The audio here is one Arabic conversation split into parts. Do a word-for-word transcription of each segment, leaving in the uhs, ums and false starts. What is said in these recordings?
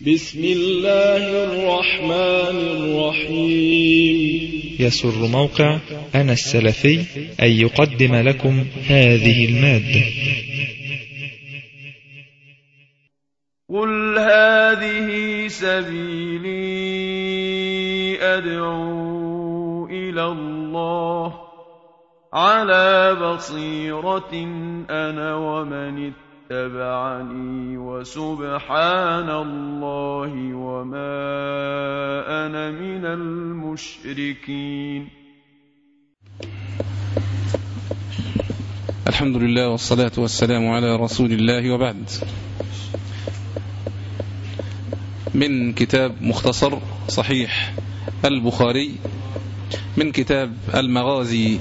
بسم الله الرحمن الرحيم. يسر موقع أنا السلفي أن يقدم لكم هذه المادة. قل هذه سبيلي أدعو إلى الله على بصيرة أنا ومن اتبعني وسبحان الله وما أنا من المشركين. الحمد لله والصلاة والسلام على رسول الله، وبعد. من كتاب مختصر صحيح البخاري من كتاب المغازي،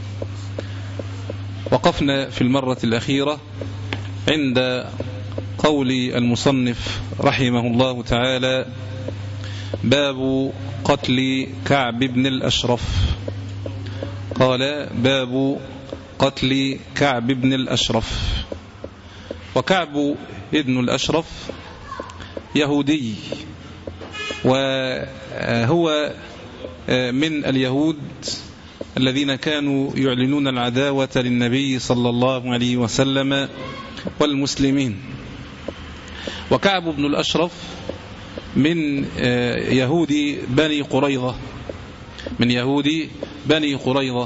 وقفنا في المرة الأخيرة عند قول المصنف رحمه الله تعالى: باب قتل كعب بن الأشرف. قال: باب قتل كعب بن الأشرف. وكعب بن الأشرف يهودي، وهو من اليهود الذين كانوا يعلنون العداوة للنبي صلى الله عليه وسلم والمسلمين. وكعب بن الأشرف من يهود بني قريظة من يهود بني قريظة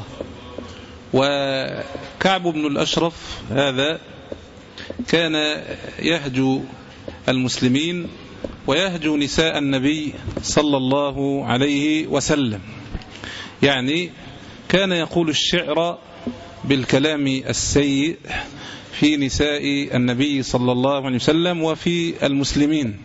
وكعب بن الأشرف هذا كان يهجو المسلمين ويهجو نساء النبي صلى الله عليه وسلم، يعني كان يقول الشعر بالكلام السيء في نساء النبي صلى الله عليه وسلم وفي المسلمين.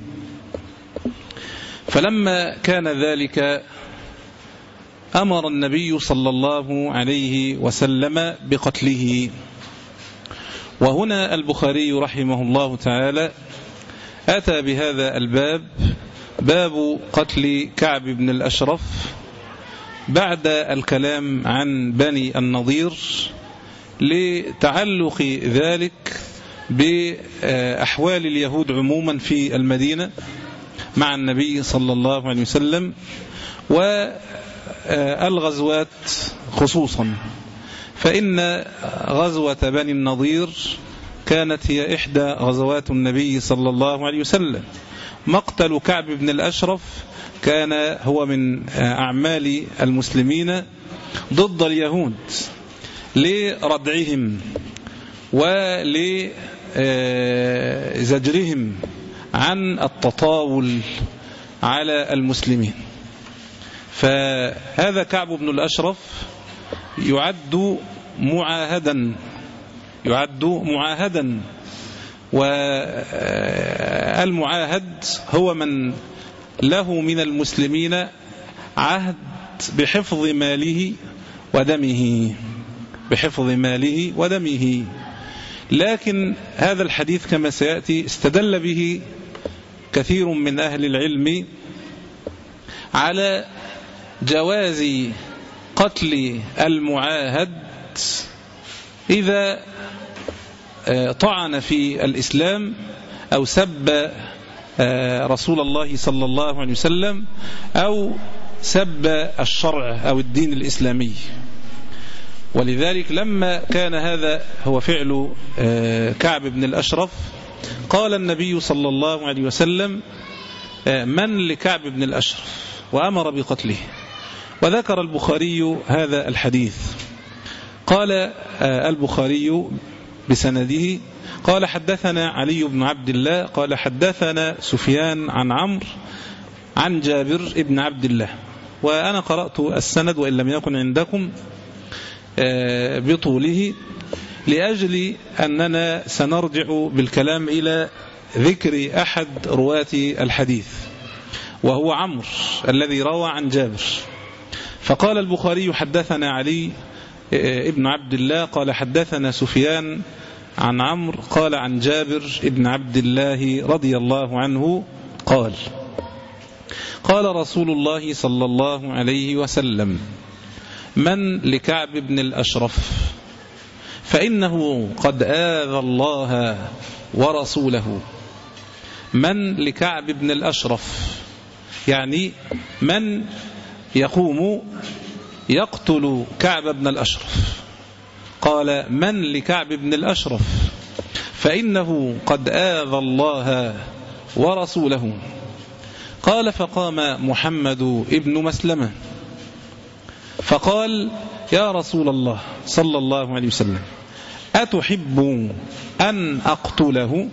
فلما كان ذلك أمر النبي صلى الله عليه وسلم بقتله. وهنا البخاري رحمه الله تعالى أتى بهذا الباب، باب قتل كعب بن الأشرف، بعد الكلام عن بني النضير، لتعلق ذلك بأحوال اليهود عموما في المدينة مع النبي صلى الله عليه وسلم، والغزوات خصوصا، فإن غزوة بني النضير كانت هي إحدى غزوات النبي صلى الله عليه وسلم. مقتل كعب بن الأشرف كان هو من أعمال المسلمين ضد اليهود لردعهم ولزجرهم عن التطاول على المسلمين. فهذا كعب بن الأشرف يعد معاهدا يعد معاهدا والمعاهد هو من له من المسلمين عهد بحفظ ماله ودمه بحفظ ماله ودمه. لكن هذا الحديث كما سيأتي استدل به كثير من أهل العلم على جواز قتل المعاهد إذا طعن في الإسلام أو سب رسول الله صلى الله عليه وسلم أو سب الشرع أو الدين الإسلامي. ولذلك لما كان هذا هو فعل كعب بن الأشرف، قال النبي صلى الله عليه وسلم: من لكعب بن الأشرف، وأمر بقتله. وذكر البخاري هذا الحديث. قال البخاري بسنده: قال حدثنا علي بن عبد الله قال حدثنا سفيان عن عمرو عن جابر بن عبد الله. وأنا قرأت السند وإن لم يكن عندكم بطوله، لأجل أننا سنرجع بالكلام إلى ذكر أحد رواة الحديث، وهو عمرو الذي روى عن جابر. فقال البخاري: حدثنا علي ابن عبد الله قال حدثنا سفيان عن عمرو قال عن جابر ابن عبد الله رضي الله عنه قال: قال رسول الله صلى الله عليه وسلم: من لكعب بن الأشرف فإنه قد آذى الله ورسوله من لكعب بن الأشرف، يعني من يقوم يقتل كعب بن الأشرف. قال من لكعب بن الأشرف فإنه قد آذى الله ورسوله. قال فقام محمد ابن مسلمة فقال يا رسول الله صلى الله عليه وسلم أتحب أن أقتله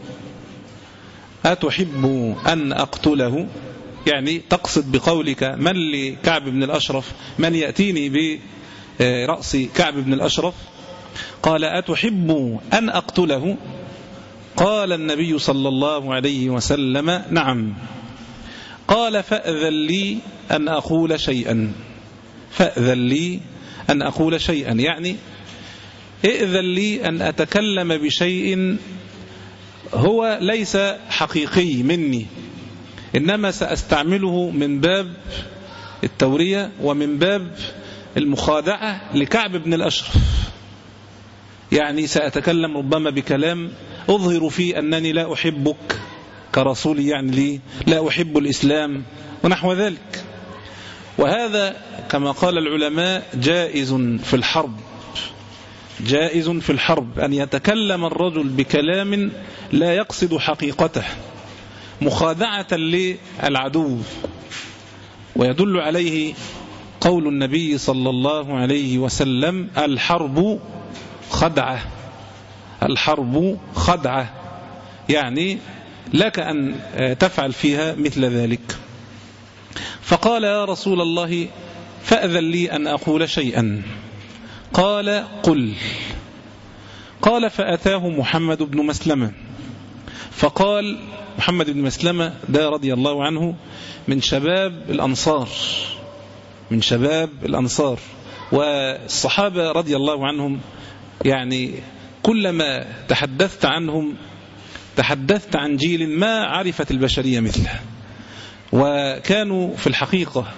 أتحب أن أقتله يعني تقصد بقولك من لكعب بن الأشرف، من يأتيني برأس كعب بن الأشرف. قال أتحب أن أقتله؟ قال النبي صلى الله عليه وسلم نعم. قال فأذن لي أن أقول شيئا، فأذن لي أن أقول شيئا يعني ائذن لي أن أتكلم بشيء هو ليس حقيقي مني، إنما سأستعمله من باب التورية ومن باب المخادعة لكعب بن الأشرف. يعني سأتكلم ربما بكلام أظهر فيه أنني لا أحبك كرسولي، يعني لي لا أحب الإسلام ونحو ذلك. وهذا كما قال العلماء جائز في الحرب، جائز في الحرب أن يتكلم الرجل بكلام لا يقصد حقيقته مخادعة للعدو. ويدل عليه قول النبي صلى الله عليه وسلم الحرب خدعة، الحرب خدعة، يعني لك أن تفعل فيها مثل ذلك. فقال يا رسول الله فأذن لي أن أقول شيئا. قال قل. قال فأتاه محمد بن مسلمة فقال محمد بن مسلمة ده رضي الله عنه من شباب الأنصار، من شباب الأنصار. والصحابة رضي الله عنهم يعني كلما تحدثت عنهم تحدثت عن جيل ما عرفت البشرية مثله، وكانوا في الحقيقة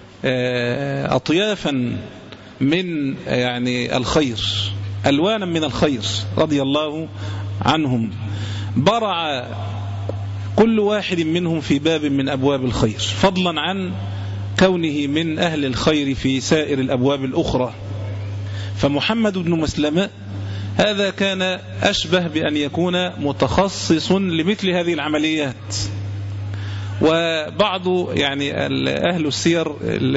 أطيافا من يعني الخير، ألوانا من الخير رضي الله عنهم. برع كل واحد منهم في باب من أبواب الخير، فضلا عن كونه من أهل الخير في سائر الأبواب الأخرى. فمحمد بن مسلمة هذا كان أشبه بأن يكون متخصص لمثل هذه العمليات. وبعض يعني أهل السير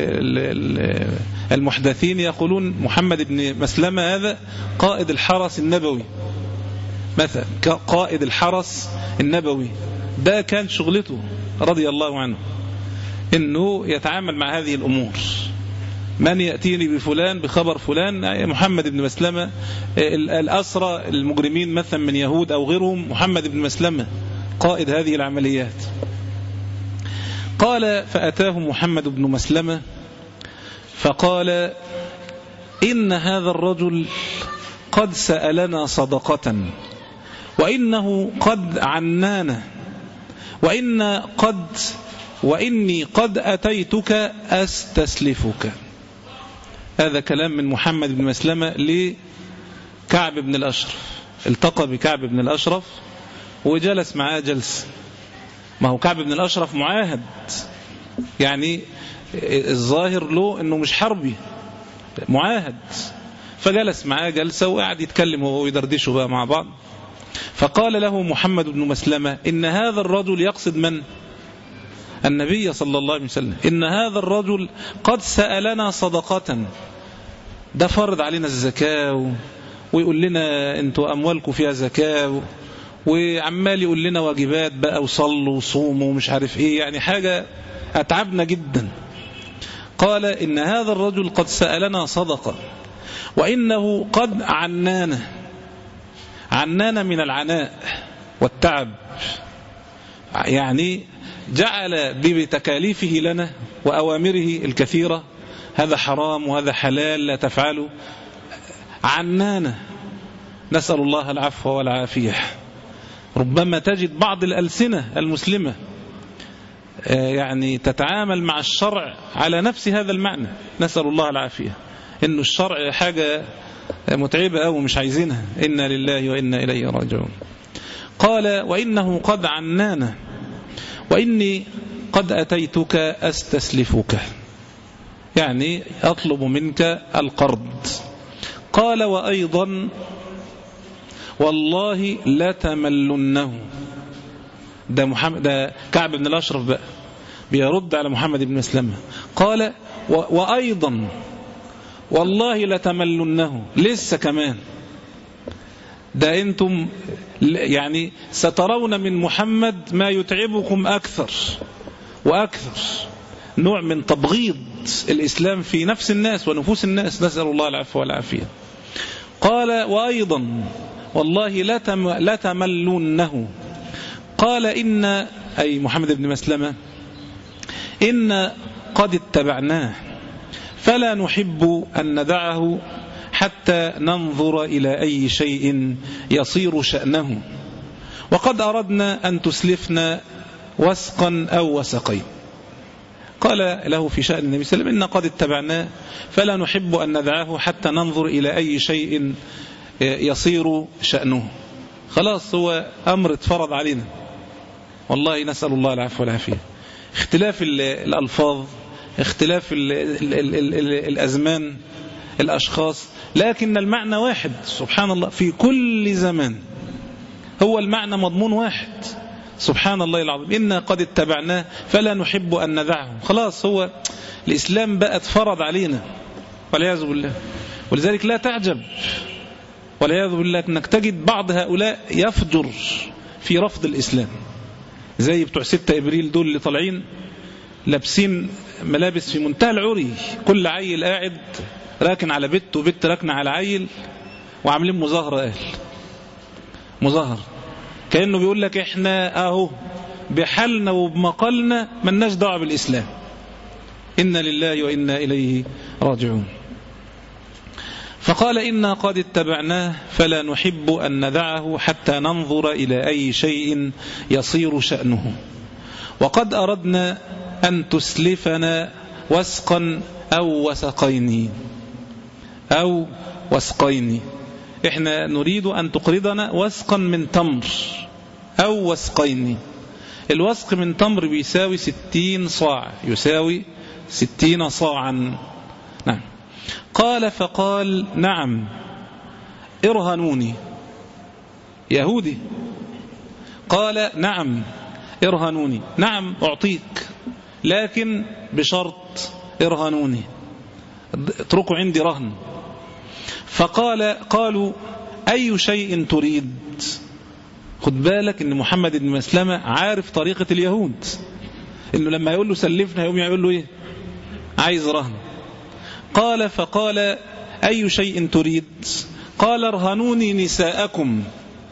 المحدثين يقولون محمد بن مسلمة هذا قائد الحرس النبوي، مثلا قائد الحرس النبوي، ده كان شغلته رضي الله عنه إنه يتعامل مع هذه الأمور. من يأتيني بفلان بخبر فلان محمد بن مسلمة، الأسرى المجرمين مثلا من يهود أو غيرهم محمد بن مسلمة قائد هذه العمليات. قال فأتاه محمد بن مسلمة فقال إن هذا الرجل قد سألنا صدقة وإنه قد عنانا وإن قد وإني قد أتيتك أستسلفك. هذا كلام من محمد بن مسلمة لكعب بن الأشرف. التقى بكعب بن الأشرف وجلس معاه جلس، ما هو كعب بن الأشرف معاهد، يعني الظاهر له أنه مش حربي، معاهد. فجلس معاه جلسة وقعد يتكلم وهو يدردشوا بقى مع بعض. فقال له محمد بن مسلمة إن هذا الرجل، يقصد من؟ النبي صلى الله عليه وسلم، إن هذا الرجل قد سألنا صدقة، ده فرض علينا الزكاة ويقول لنا أنتوا أموالكم فيها زكاة، وعمال يقول لنا واجبات بقى وصلوا وصوموا ومش عارف إيه، يعني حاجة أتعبنا جدا. قال إن هذا الرجل قد سألنا صدقة وإنه قد عنانا، عنانا من العناء والتعب، يعني جعل بتكاليفه لنا وأوامره الكثيرة، هذا حرام وهذا حلال لا تفعله، عنانا. نسأل الله العفو والعافية. ربما تجد بعض الألسنة المسلمة يعني تتعامل مع الشرع على نفس هذا المعنى، نسأل الله العافية، إنه الشرع حاجة متعبة أو مش عايزينها، إنا لله وإنا إليه راجعون. قال وإنه قد عنانا وإني قد أتيتك أستسلفك، يعني أطلب منك القرض. قال وأيضا والله لا تملنه. ده, محمد ده كعب بن الأشرف بقى بيرد على محمد بن مسلمة. قال وأيضا والله لا تملنه، لسه كمان ده أنتم يعني سترون من محمد ما يتعبكم أكثر وأكثر، نوع من تبغيض الإسلام في نفس الناس ونفوس الناس، نسأل الله العفو والعافية. قال وأيضا والله لا تملونه. قال إن أي محمد بن مسلمة إن قد اتبعناه فلا نحب أن ندعه حتى ننظر إلى أي شيء يصير شأنه، وقد أردنا أن تسلفنا وسقا أو وسقين. قال له في شأن النبي صلى الله عليه وسلم إن قد اتبعناه فلا نحب أن ندعه حتى ننظر إلى أي شيء يصير شأنه. خلاص هو أمر اتفرض علينا، والله نسأل الله العفو والعافية. اختلاف الألفاظ، اختلاف ال ال ال ال ال الأزمان، الأشخاص، لكن المعنى واحد سبحان الله في كل زمان، هو المعنى مضمون واحد سبحان الله العظيم. إنا قد اتبعناه فلا نحب أن ندعه. خلاص هو الإسلام بقى اتفرض علينا والعياذ بالله. ولذلك لا تعجب والعياذ بالله أنك تجد بعض هؤلاء يفجر في رفض الإسلام، زي بتوع ستة إبريل دول اللي طالعين لابسين ملابس في منتهى العري، كل عيل قاعد راكن على بيت وبيت راكن على عيل، وعاملين مظاهرة أهل مظاهرة كأنه بيقول لك احنا اهو بحالنا وبمقالنا ملناش دعوة بالإسلام، إنا لله وإنا إليه راجعون. فقال إنا قد اتبعناه فلا نحب أن ندعه حتى ننظر إلى أي شيء يصير شأنه، وقد أردنا أن تسلفنا وسقا أو وسقين أو وسقين. إحنا نريد أن تقرضنا وسقا من تمر أو وسقين. الوسق من تمر بيساوي ستين صاع، يساوي ستين صاعا. نعم. قال فقال نعم ارهنوني. يهودي قال نعم ارهنوني، نعم أعطيك لكن بشرط ارهنوني، اتركوا عندي رهن. فقال قالوا أي شيء تريد. خد بالك ان محمد بن مسلمة عارف طريقة اليهود، انه لما يقول له سلفنا يوم يقول له ايه؟ عايز رهن. قال فقال أي شيء تريد. قال ارهنوني نساءكم،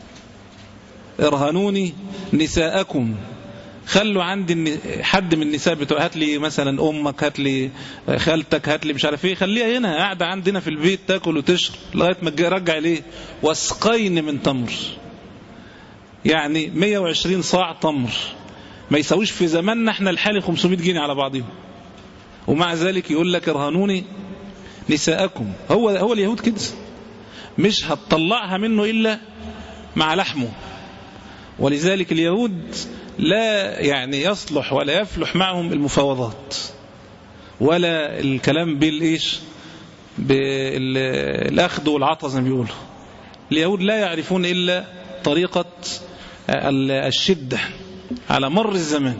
ارهنوني نساءكم، خلوا عندي حد من النساء بتوع، هات لي مثلا امك، هات لي خالتك، هات لي مش عارف ايه، خليها هنا قاعده عندنا في البيت تاكل وتشرب لغايه ما ترجع ليه وسقين من تمر، يعني مية وعشرين صاع تمر، ما يساويش في زماننا احنا الحالي خمسمائة جنيه على بعضهم، ومع ذلك يقول لك ارهنوني نساءكم. هو هو اليهود كده، مش هتطلعها منه الا مع لحمه. ولذلك اليهود لا يعني يصلح ولا يفلح معهم المفاوضات ولا الكلام بالإيش بالأخذ والعطاء زي ما بيقولوا. اليهود لا يعرفون إلا طريقة الشدة على مر الزمان.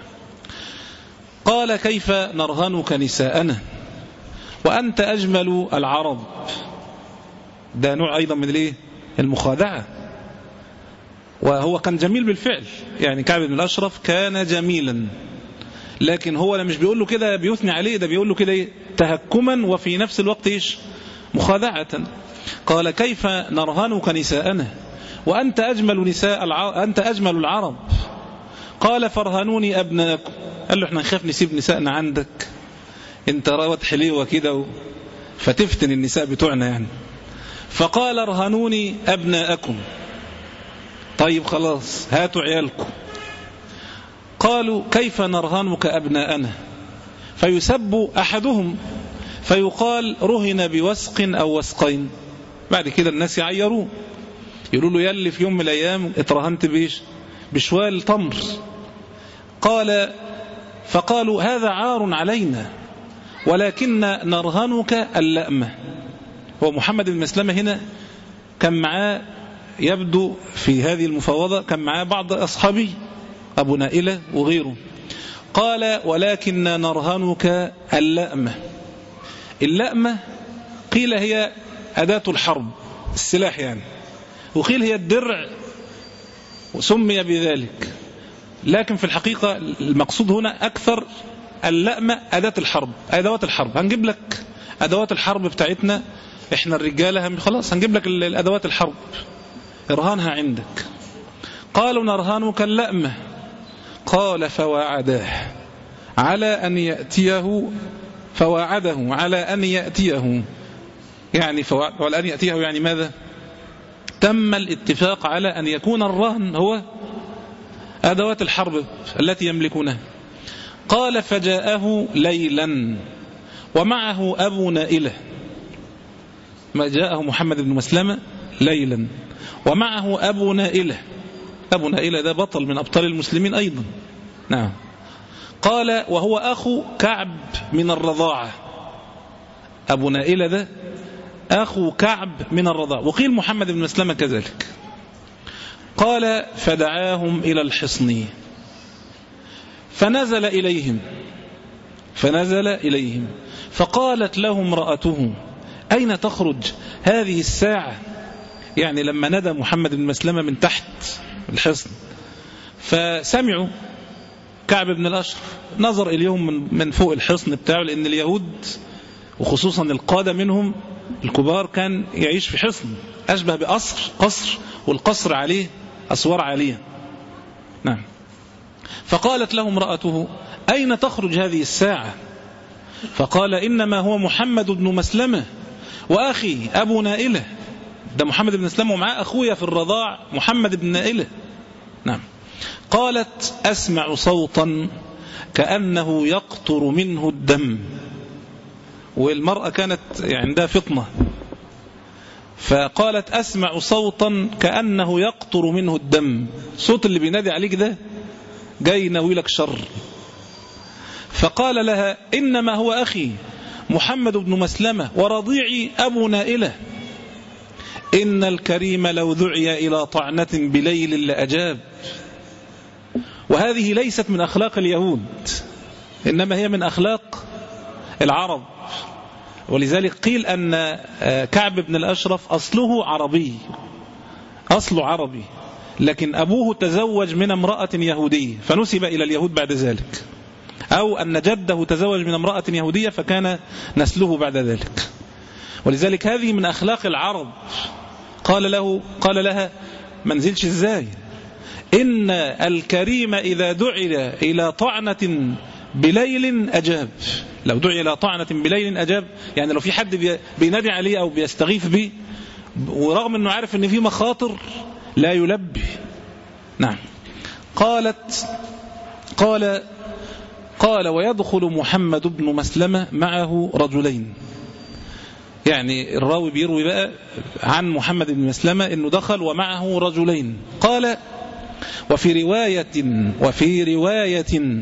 قال كيف نرهنك نساءنا وأنت أجمل العرب. ده نوع أيضا من الإيه؟ المخادعة. وهو كان جميل بالفعل، يعني كعب بن الأشرف كان جميلا، لكن هو مش بيقول له كده بيثني عليه، ده بيقول له كده إيه؟ تهكما وفي نفس الوقت إيش؟ مخادعة. قال كيف نرهنك نساءنا وأنت أجمل نساء الع... أنت أجمل العرب. قال فارهنوني أبناءكم. قال له احنا نخاف نسيب نسائنا عندك، انت روت حليوة كده و... فتفتن النساء بتوعنا يعني. فقال ارهنوني أبناءكم. طيب خلاص هاتوا عيالكم. قالوا كيف نرهنك أبناءنا. فيسب أحدهم فيقال رهن بوسق أو وسقين. بعد كده الناس يعيروه، يقولوا له يلي في يوم من الأيام اترهنت بيش بشوال تمر. قال فقالوا هذا عار علينا ولكن نرهنك اللأمة. هو محمد بن مسلمة هنا كان معاه، يبدو في هذه المفاوضة كان معاه بعض أصحابي أبو نائلة وغيره. قال ولكن نرهنك اللأمة. اللأمة قيل هي أداة الحرب، السلاح يعني، وقيل هي الدرع وسمي بذلك، لكن في الحقيقة المقصود هنا أكثر اللأمة أداة الحرب، أدوات الحرب. هنجيب لك أدوات الحرب بتاعتنا إحنا الرجالة، خلاص هنجيب لك الأدوات الحرب، ارهانها عندك. قالوا نرهنك اللأمة. قال فواعداه على أن يأتيه، فواعده على أن يأتيه، يعني وعلى أن يأتيه يعني ماذا؟ تم الاتفاق على أن يكون الرهن هو أدوات الحرب التي يملكونها. قال فجاءه ليلا ومعه أبو نائلة، ما جاءه محمد بن مسلمة ليلا ومعه أبو نائلة. أبو نائلة ده بطل من أبطال المسلمين أيضا. نعم. قال وهو أخو كعب من الرضاعة. أبو نائلة ده أخو كعب من الرضاعة، وقيل محمد بن مسلمة كذلك. قال فدعاهم إلى الحصن فنزل إليهم فنزل إليهم فقالت له امرأته أين تخرج هذه الساعة؟ يعني لما ندى محمد بن مسلمة من تحت الحصن فسمعوا كعب بن الأشرف، نظر إليهم من فوق الحصن بتاعه، لأن اليهود وخصوصا القادة منهم الكبار كان يعيش في حصن أشبه بقصر، قصر والقصر عليه أسوار عالية. نعم. فقالت له امرأته أين تخرج هذه الساعة؟ فقال إنما هو محمد بن مسلمة وأخي أبو نائلة. ده محمد بن مسلمة ومعاه أخويا في الرضاع محمد بن نائلة. نعم. قالت أسمع صوتا كأنه يقطر منه الدم. والمرأة كانت عندها فطنة، فقالت أسمع صوتا كأنه يقطر منه الدم. صوت اللي بينادي عليك ده جاي ناويلك شر. فقال لها إنما هو أخي محمد بن مسلمة ورضيعي أبو نائلة. إن الكريم لو دعي إلى طعنة بليل لأجاب. وهذه ليست من أخلاق اليهود، إنما هي من أخلاق العرب. ولذلك قيل أن كعب بن الأشرف أصله عربي، أصله عربي، لكن أبوه تزوج من امرأة يهودية فنسب إلى اليهود بعد ذلك، أو أن جده تزوج من امرأة يهودية فكان نسله بعد ذلك. ولذلك هذه من أخلاق العرب. قال له قال لها منزلش إزاي؟ إن الكريم إذا دعي إلى طعنة بليل أجاب. لو دعي إلى طعنة بليل أجاب، يعني لو في حد بينادي عليه أو بيستغيث به ورغم أنه عارف أن في مخاطر لا يلبي. نعم. قالت قال قال ويدخل محمد بن مسلمة معه رجلين. يعني الراوي بيروي بقى عن محمد بن مسلمة أنه دخل ومعه رجلين. قال وفي رواية وفي رواية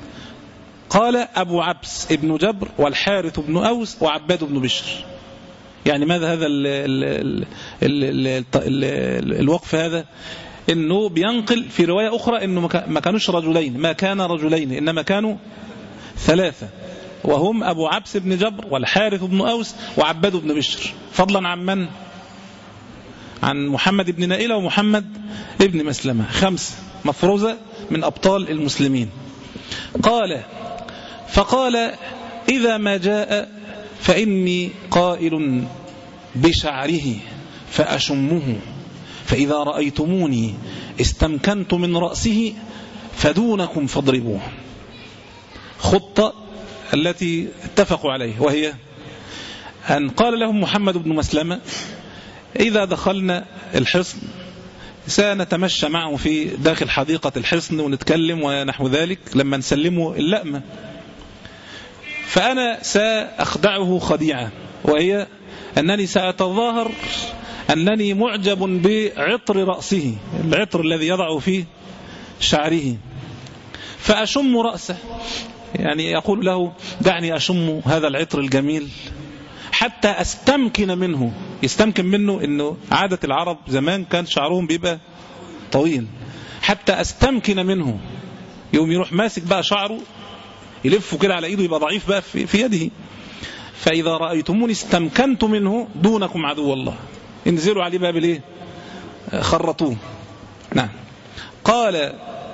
قال أبو عبس ابن جبر والحارث بن أوس وعباد بن بشر. يعني ماذا هذا ال ال ال ال ال ال الوقف هذا؟ إنه بينقل في رواية أخرى إنه ما كانوش رجلين، ما كان رجلين إنما كانوا ثلاثة، وهم أبو عبس بن جبر والحارث بن أوس وعباد بن بشر، فضلا عن من؟ عن محمد بن نائلة ومحمد ابن مسلمة. خمسة مفروزة من أبطال المسلمين. قال فقال إذا ما جاء فإني قائل بشعره فأشمه، فإذا رأيتموني استمكنت من رأسه فدونكم فاضربوه. خطة التي اتفقوا عليه، وهي أن قال لهم محمد بن مسلمة إذا دخلنا الحصن سنتمشى معه في داخل حديقة الحصن ونتكلم ونحو ذلك لما نسلمه اللأمة، فأنا سأخدعه خديعة، وهي أنني سأتظاهر أنني معجب بعطر رأسه، العطر الذي يضع فيه شعره، فأشم رأسه، يعني يقول له دعني أشم هذا العطر الجميل حتى أستمكن منه. يستمكن منه إنه عادة العرب زمان كان شعرهم بيبقى طويل، حتى أستمكن منه، يوم يروح ماسك بقى شعره يلفه كده على إيده، يبقى ضعيف بقى في يده. فإذا رأيتموني استمكنت منه دونكم عدو الله، انزلوا عليه بقى بالإيه؟ خرطوه. نعم. قال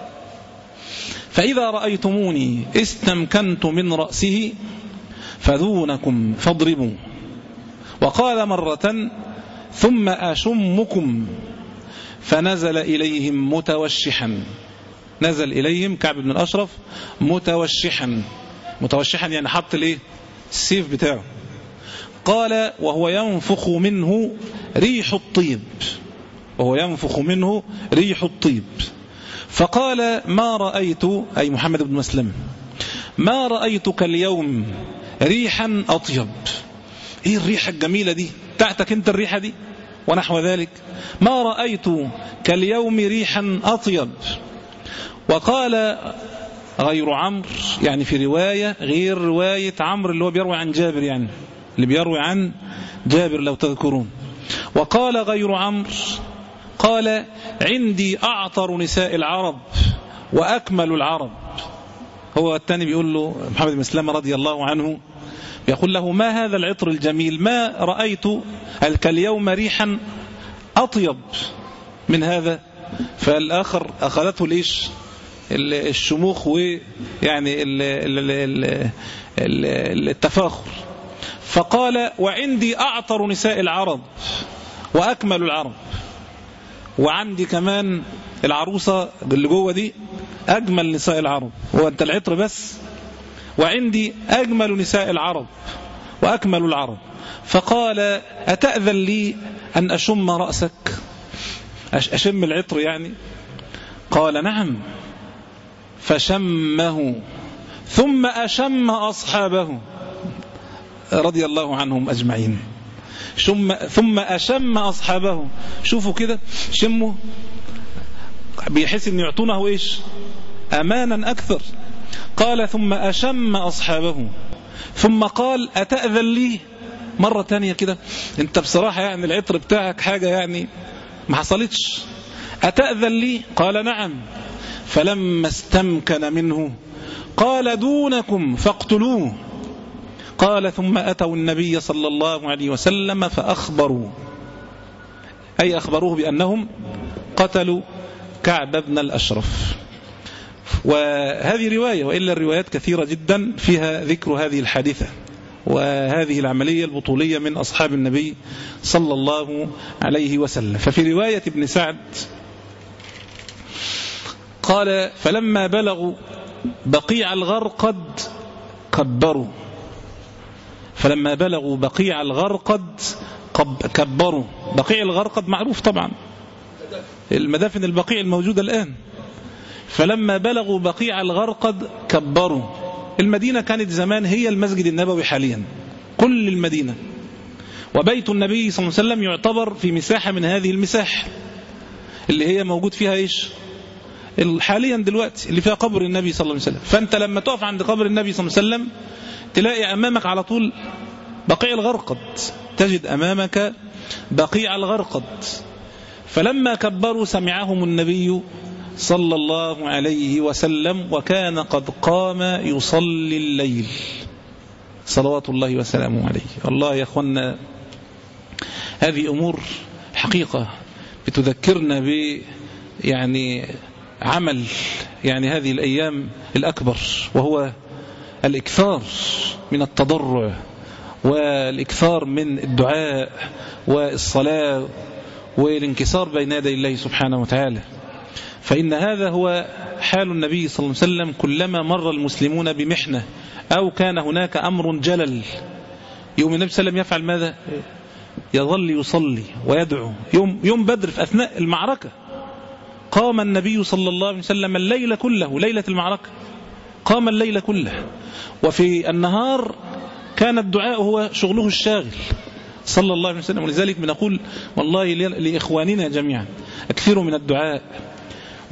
فإذا رأيتموني استمكنت من رأسه فدونكم فاضربوا. وقال مرة ثم أشمكم، فنزل إليهم متوشحا. نزل إليهم كعب بن الأشرف متوشحا. متوشحا يعني حط الايه؟ السيف بتاعه. قال وهو ينفخ منه ريح الطيب، وهو ينفخ منه ريح الطيب. فقال ما رأيت، أي محمد بن مسلم، ما رأيتك اليوم ريحا أطيب. ايه الريحة الجميلة دي بتاعتك انت، الريحة دي ونحو ذلك، ما رأيت كاليوم ريحا أطيب. وقال غير عمرو، يعني في رواية غير رواية عمرو اللي هو بيروي عن جابر، يعني اللي بيروي عن جابر لو تذكرون. وقال غير عمرو قال عندي أعطر نساء العرب وأكمل العرب. هو الثاني بيقول له محمد بن مسلمة رضي الله عنه، يقول له ما هذا العطر الجميل، ما رأيت كاليوم ريحا أطيب من هذا. فالآخر أخذته ليش الشموخ ويعني التفاخر. فقال وعندي أعطر نساء العرب وأكمل العرب، وعندي كمان العروسة اللي جوه دي أجمل نساء العرب. هو أنت العطر بس، وعندي أجمل نساء العرب وأكمل العرب. فقال أتأذن لي أن أشم رأسك، أشم العطر يعني؟ قال نعم. فشمه ثم أشم أصحابه رضي الله عنهم أجمعين. شم ثم أشم أصحابه. شوفوا كده، شموا بيحس أن يعطونه إيش؟ أمانا أكثر. قال ثم أشم أصحابه ثم قال أتأذن لي مرة تانية كده، أنت بصراحة يعني العطر بتاعك حاجة يعني ما حصلتش، أتأذن لي؟ قال نعم. فلما استمكن منه قال دونكم فاقتلوه. قال ثم أتوا النبي صلى الله عليه وسلم فأخبروا، أي أخبروه بأنهم قتلوا كعب بن الأشرف. وهذه رواية، وإلا الروايات كثيرة جدا فيها ذكر هذه الحادثة وهذه العملية البطولية من أصحاب النبي صلى الله عليه وسلم. ففي رواية ابن سعد قال فلما بلغوا بقيع الغرقد كبروا. فلما بلغوا بقيع الغرقد كبروا. بقيع الغرقد معروف طبعا، المدافن البقيع الموجودة الآن. فلما بلغوا بقيع الغرقد كبروا. المدينة كانت زمان هي المسجد النبوي حاليا، كل المدينة، وبيت النبي صلى الله عليه وسلم يعتبر في مساحة من هذه المساحة اللي هي موجود فيها إيش حاليا دلوقتي، اللي فيها قبر النبي صلى الله عليه وسلم. فأنت لما تقف عند قبر النبي صلى الله عليه وسلم تلاقي أمامك على طول بقيع الغرقد، تجد أمامك بقيع الغرقد. فلما كبروا سمعهم النبي صلى الله عليه وسلم وكان قد قام يصلي الليل صلوات الله وسلامه عليه. الله يا أخوانا، هذه أمور حقيقة بتذكرنا ب يعني عمل يعني هذه الأيام الأكبر، وهو الإكثار من التضرع والإكثار من الدعاء والصلاة والانكسار بين يدي الله سبحانه وتعالى. فإن هذا هو حال النبي صلى الله عليه وسلم كلما مر المسلمون بمحنة أو كان هناك أمر جلل، يوم النبي صلى الله عليه وسلم يفعل ماذا؟ يظل يصلي ويدعو. يوم, يوم بدر في أثناء المعركة قام النبي صلى الله عليه وسلم الليل كله، ليلة المعركة قام الليل كله. وفي النهار كان الدعاء هو شغله الشاغل صلى الله عليه وسلم. ولذلك بنقول والله لإخواننا جميعا أكثروا من الدعاء،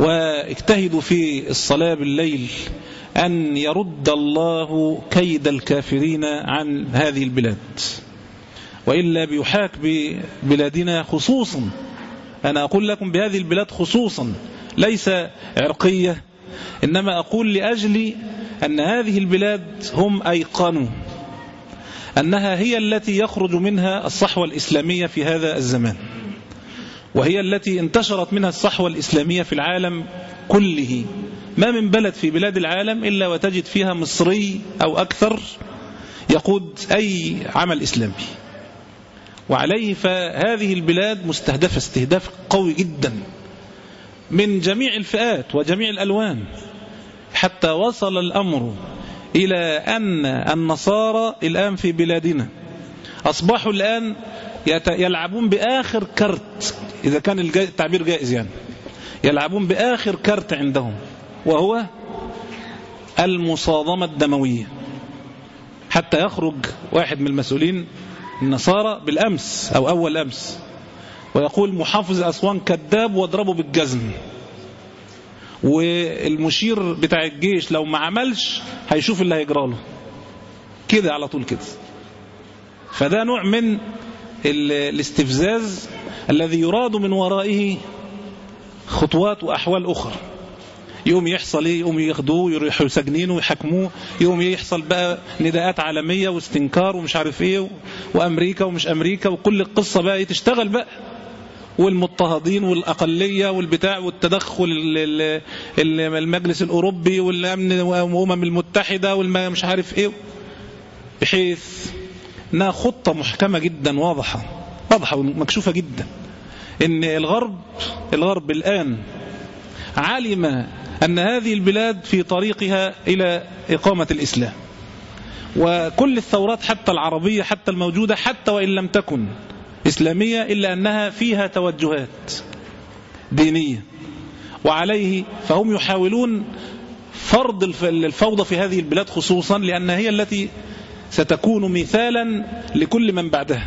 واجتهدوا في الصلاة بالليل أن يرد الله كيد الكافرين عن هذه البلاد، وإلا بيحاك ببلادنا خصوصا. أنا أقول لكم بهذه البلاد خصوصا، ليس عرقية، إنما أقول لأجل أن هذه البلاد هم أيقنوا أنها هي التي يخرج منها الصحوة الإسلامية في هذا الزمان، وهي التي انتشرت منها الصحوة الإسلامية في العالم كله. ما من بلد في بلاد العالم إلا وتجد فيها مصري أو أكثر يقود أي عمل إسلامي، وعليه فهذه البلاد مستهدفة استهداف قوي جدا من جميع الفئات وجميع الألوان، حتى وصل الأمر إلى أن النصارى الآن في بلادنا أصبحوا الآن يلعبون بآخر كرت، إذا كان التعبير جائز، يعني يلعبون بآخر كرت عندهم، وهو المصادمة الدموية. حتى يخرج واحد من المسؤولين النصارى بالأمس أو أول أمس ويقول محافظ أسوان كذاب واضربه بالجزم، والمشير بتاع الجيش لو ما عملش هيشوف اللي هيجرى له كده على طول كده. فده نوع من الاستفزاز الذي يراد من ورائه خطوات وأحوال أخرى. يوم يحصل ايه؟ يوم ياخدوه يروحوا يسجنينه ويحكموه، يوم يحصل بقى نداءات عالمية واستنكار ومش عارف ايه، وامريكا ومش امريكا، وكل القصة بقى تشتغل بقى، والمضطهدين والأقلية والبتاع والتدخل المجلس الأوروبي والأمن والأمم المتحدة والمش عارف ايه، بحيث انها خطة محكمة جدا واضحة واضحة ومكشوفة جدا، ان الغرب الغرب الآن علم أن هذه البلاد في طريقها إلى إقامة الإسلام، وكل الثورات حتى العربية حتى الموجودة حتى وإن لم تكن إسلامية إلا أنها فيها توجهات دينية، وعليه فهم يحاولون فرض الفوضى في هذه البلاد خصوصا، لأن هي التي ستكون مثالا لكل من بعدها.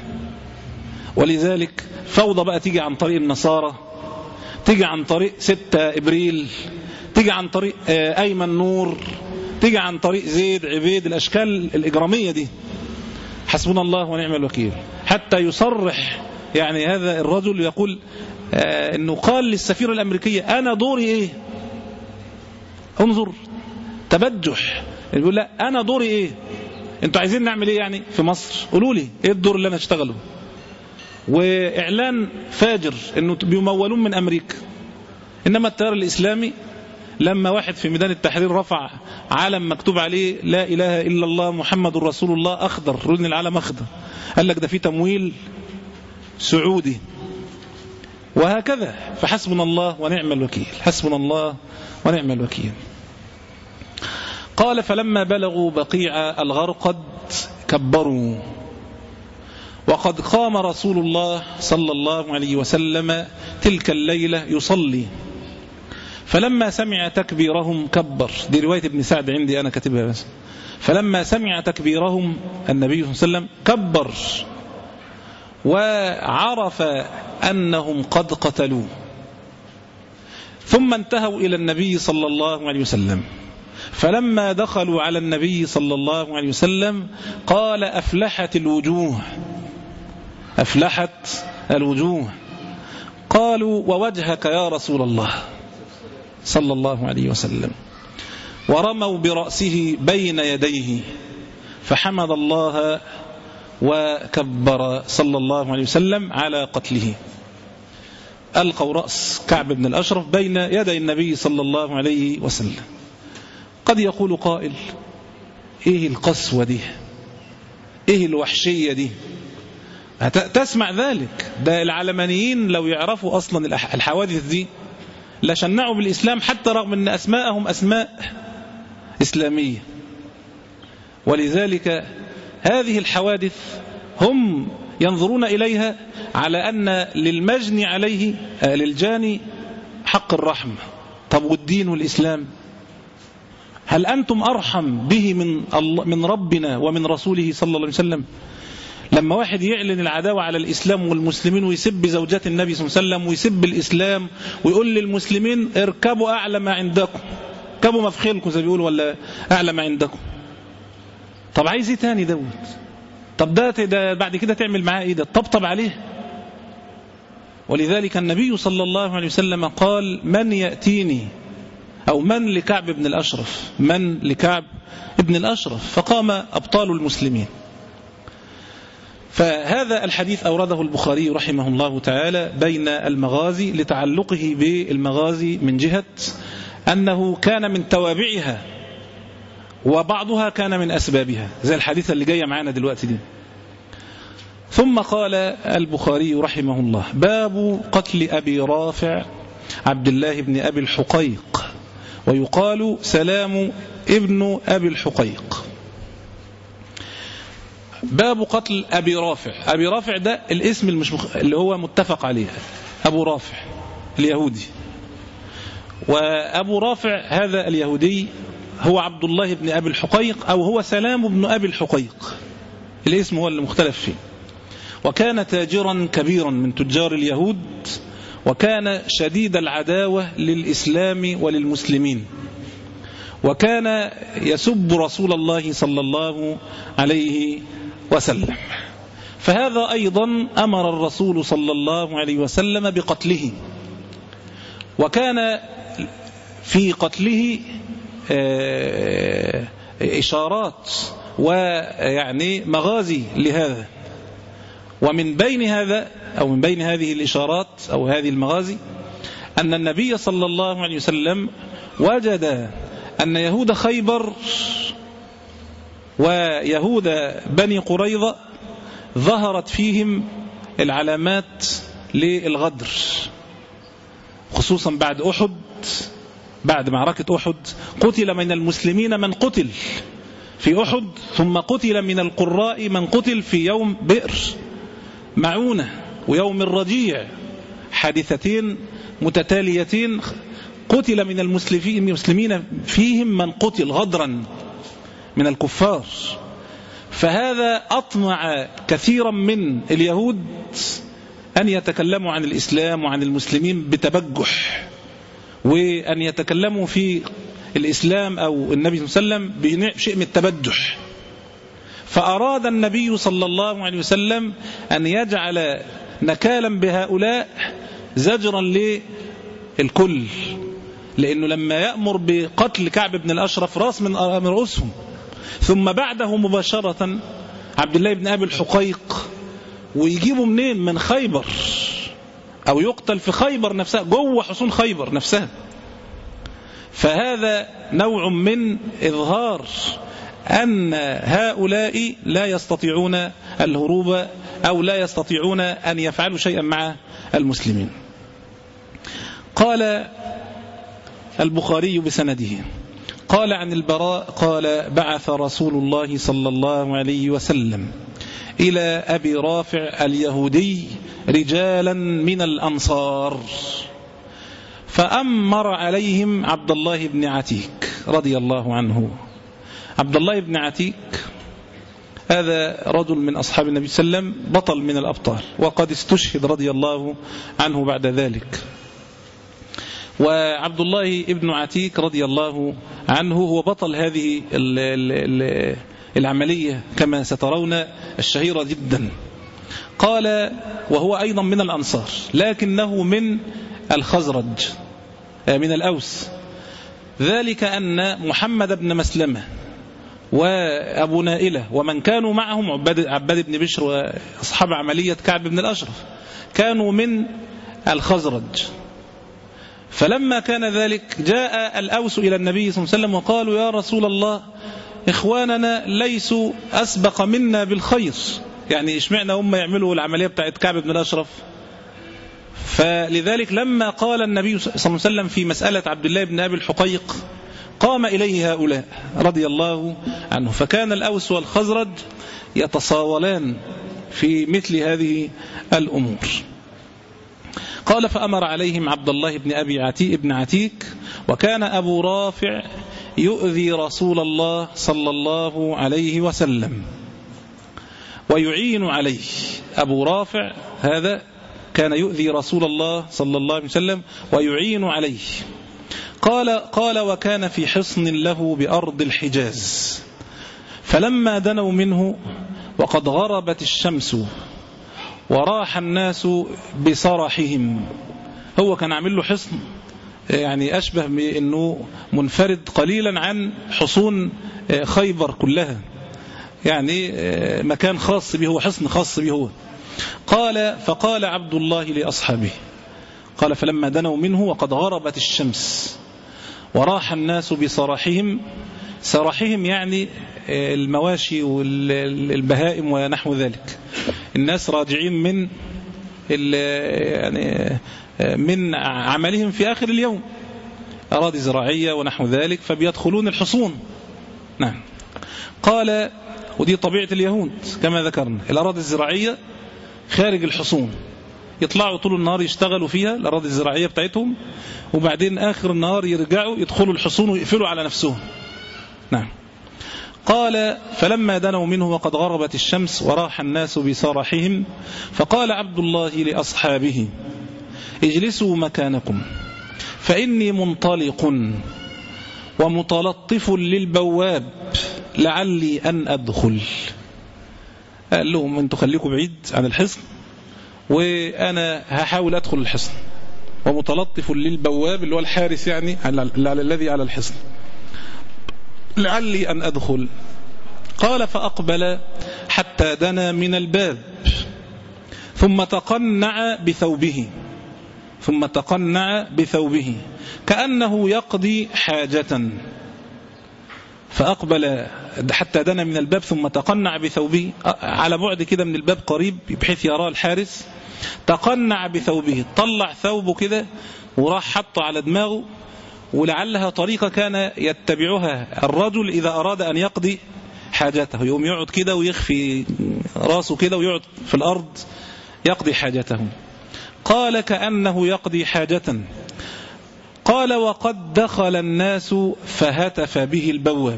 ولذلك فوضى بقى تيجي عن طريق النصارى، تيجي عن طريق ستة إبريل، تيجي عن طريق أيمن نور، تيجي عن طريق زيد عبيد، الأشكال الإجرامية دي حسبنا الله ونعم الوكيل. حتى يصرح يعني هذا الرجل يقول آه أنه قال للسفيرة الأمريكية أنا دوري إيه؟ انظر تبجح، يقول لا أنا دوري إيه؟ أنتوا عايزين نعمل إيه يعني في مصر؟ قولوا لي إيه الدور اللي أنا أشتغله؟ وإعلان فاجر أنه بيمولون من أمريكا. إنما التيار الإسلامي لما واحد في ميدان التحرير رفع علم مكتوب عليه لا إله إلا الله محمد رسول الله أخضر، رجل العلم أخضر، قال لك ده في تمويل سعودي، وهكذا. فحسبنا الله ونعم الوكيل، حسبنا الله ونعم الوكيل. قال فلما بلغوا بقيع الغرقد كبروا، وقد قام رسول الله صلى الله عليه وسلم تلك الليلة يصلي، فلما سمع تكبيرهم كبر. دي رواية ابن سعد عندي أنا كاتبها بس. فلما سمع تكبيرهم النبي صلى الله عليه وسلم كبر، وعرف أنهم قد قتلوه، ثم انتهوا إلى النبي صلى الله عليه وسلم. فلما دخلوا على النبي صلى الله عليه وسلم قال أفلحت الوجوه، أفلحت الوجوه. قالوا ووجهك يا رسول الله صلى الله عليه وسلم، ورموا برأسه بين يديه فحمد الله وكبر صلى الله عليه وسلم على قتله. ألقوا رأس كعب بن الأشرف بين يدي النبي صلى الله عليه وسلم. قد يقول قائل إيه القسوة دي؟ إيه الوحشية دي؟ تسمع ذلك؟ ده العلمانيين لو يعرفوا أصلا الحوادث دي لشنعوا بالإسلام، حتى رغم أن أسماءهم أسماء إسلامية. ولذلك هذه الحوادث هم ينظرون إليها على أن للمجني عليه للجاني حق الرحمة. طب والدين والإسلام؟ هل أنتم أرحم به من الله من ربنا ومن رسوله صلى الله عليه وسلم؟ لما واحد يعلن العداوة على الإسلام والمسلمين ويسب زوجات النبي صلى الله عليه وسلم ويسب الإسلام ويقول للمسلمين اركبوا أعلى ما عندكم، اركبوا مفخيلكم زي بيقولوا، ولا أعلى ما عندكم. طب عايز ايه تاني دوت؟ طب ده, ده بعد كده تعمل معاه ايه؟ ده طبطب عليه. ولذلك النبي صلى الله عليه وسلم قال من يأتيني أو من لكعب بن الأشرف، من لكعب بن الأشرف، فقام أبطال المسلمين. فهذا الحديث أورده البخاري رحمه الله تعالى بين المغازي لتعلقه بالمغازي من جهة أنه كان من توابعها وبعضها كان من أسبابها، زي الحديث اللي جاي معانا دلوقتي دي. ثم قال البخاري رحمه الله باب قتل أبي رافع عبد الله بن أبي الحقيق، ويقال سلام ابن أبي الحقيق. باب قتل أبي رافع. أبي رافع ده الاسم المشمخ... اللي هو متفق عليه، أبو رافع اليهودي. وأبو رافع هذا اليهودي هو عبد الله بن أبي الحقيق أو هو سلام بن أبي الحقيق، الاسم هو اللي مختلف فيه. وكان تاجرا كبيرا من تجار اليهود، وكان شديد العداوة للإسلام وللمسلمين، وكان يسب رسول الله صلى الله عليه وسلم. فهذا أيضا أمر الرسول صلى الله عليه وسلم بقتله، وكان في قتله إشارات ويعني مغازي لهذا. ومن بين هذا أو من بين هذه الإشارات أو هذه المغازي أن النبي صلى الله عليه وسلم وجد أن يهود خيبر ويهود بني قريظة ظهرت فيهم العلامات للغدر، خصوصا بعد أحد، بعد معركة أحد قتل من المسلمين من قتل في أحد، ثم قتل من القراء من قتل في يوم بئر معونة ويوم الرجيع، حادثتين متتاليتين قتل من المسلمين فيهم من قتل غدرا من الكفار. فهذا أطمع كثيرا من اليهود أن يتكلموا عن الإسلام وعن المسلمين بتبجح، وأن يتكلموا في الإسلام أو النبي صلى الله عليه وسلم بشيء من التبجح. فأراد النبي صلى الله عليه وسلم أن يجعل نكالا بهؤلاء زجرا للكل، لأنه لما يأمر بقتل كعب بن الأشرف راس من رؤوسهم، ثم بعده مباشرة عبد الله بن أبي الحقيق، ويجيبوا منين؟ من خيبر، أو يقتل في خيبر نفسها، جوه حصون خيبر نفسها. فهذا نوع من إظهار أن هؤلاء لا يستطيعون الهروب أو لا يستطيعون أن يفعلوا شيئا مع المسلمين. قال البخاري بسنده قال عن البراء قال بعث رسول الله صلى الله عليه وسلم إلى أبي رافع اليهودي رجالا من الأنصار، فأمر عليهم عبد الله بن عتيك رضي الله عنه. عبد الله بن عتيك هذا رجل من أصحاب النبي صلى الله عليه وسلم، بطل من الأبطال، وقد استشهد رضي الله عنه بعد ذلك. وعبد الله بن عتيك رضي الله عنه هو بطل هذه العملية كما سترون الشهيرة جدا. قال وهو أيضا من الأنصار، لكنه من الخزرج من الأوس، ذلك أن محمد بن مسلمة وأبو نائلة ومن كانوا معهم عباد, عباد بن بشر وأصحاب عملية كعب بن الأشرف كانوا من الخزرج. فلما كان ذلك جاء الأوس إلى النبي صلى الله عليه وسلم وقالوا يا رسول الله إخواننا ليسوا أسبق منا بالخير، يعني إشمعنا هم يعملوا العملية بتاعت كعب بن الأشرف. فلذلك لما قال النبي صلى الله عليه وسلم في مسألة عبد الله بن أبي الحقيق قام إليه هؤلاء رضي الله عنه، فكان الأوس والخزرج يتصاولان في مثل هذه الأمور. قال فأمر عليهم عبد الله بن أبي عتيك بن عتيك، وكان أبو رافع يؤذي رسول الله صلى الله عليه وسلم، ويعين عليه. أبو رافع هذا كان يؤذي رسول الله صلى الله عليه وسلم ويعين عليه. قال, قال وكان في حصن له بأرض الحجاز، فلما دنوا منه وقد غربت الشمس وراح الناس بصرحهم. هو كان عامل له حصن يعني أشبه بأنه منفرد قليلا عن حصون خيبر كلها، يعني مكان خاص به، هو حصن خاص به هو. قال فقال عبد الله لأصحابه، قال فلما دنوا منه وقد غربت الشمس وراح الناس بصراحهم. صراحهم يعني المواشي والبهائم ونحو ذلك. الناس راجعين من يعني من عملهم في آخر اليوم، أراضي زراعية ونحو ذلك، فبيدخلون الحصون. نعم. قال ودي طبيعة اليهود كما ذكرنا، الأراضي الزراعية خارج الحصون، يطلعوا طول النهار يشتغلوا فيها الأراضي الزراعية بتاعتهم، وبعدين آخر النهار يرجعوا يدخلوا الحصون ويقفلوا على نفسهم. نعم. قال فلما دنوا منه وقد غربت الشمس وراح الناس بصراحهم، فقال عبد الله لأصحابه اجلسوا مكانكم فإني منطلق ومتلطف للبواب لعلي أن أدخل. قال لهم أنتوا خليكم بعيد عن الحصن وأنا هحاول أدخل الحصن، ومتلطف للبواب اللي هو الحارس يعني الذي على الحصن، لعلي أن أدخل. قال فأقبل حتى دنا من الباب ثم تقنع بثوبه ثم تقنع بثوبه كأنه يقضي حاجة. فأقبل حتى دنا من الباب ثم تقنع بثوبه، على بعد كده من الباب قريب بحيث يراه الحارس. تقنع بثوبه، طلع ثوبه كده وراح حطه على دماغه، ولعلها طريقة كان يتبعها الرجل إذا أراد أن يقضي حاجته، يقوم يقعد كده ويخفي راسه كده ويقعد في الأرض يقضي حاجته. قال كأنه يقضي حاجة. قال وقد دخل الناس فهتف به البواب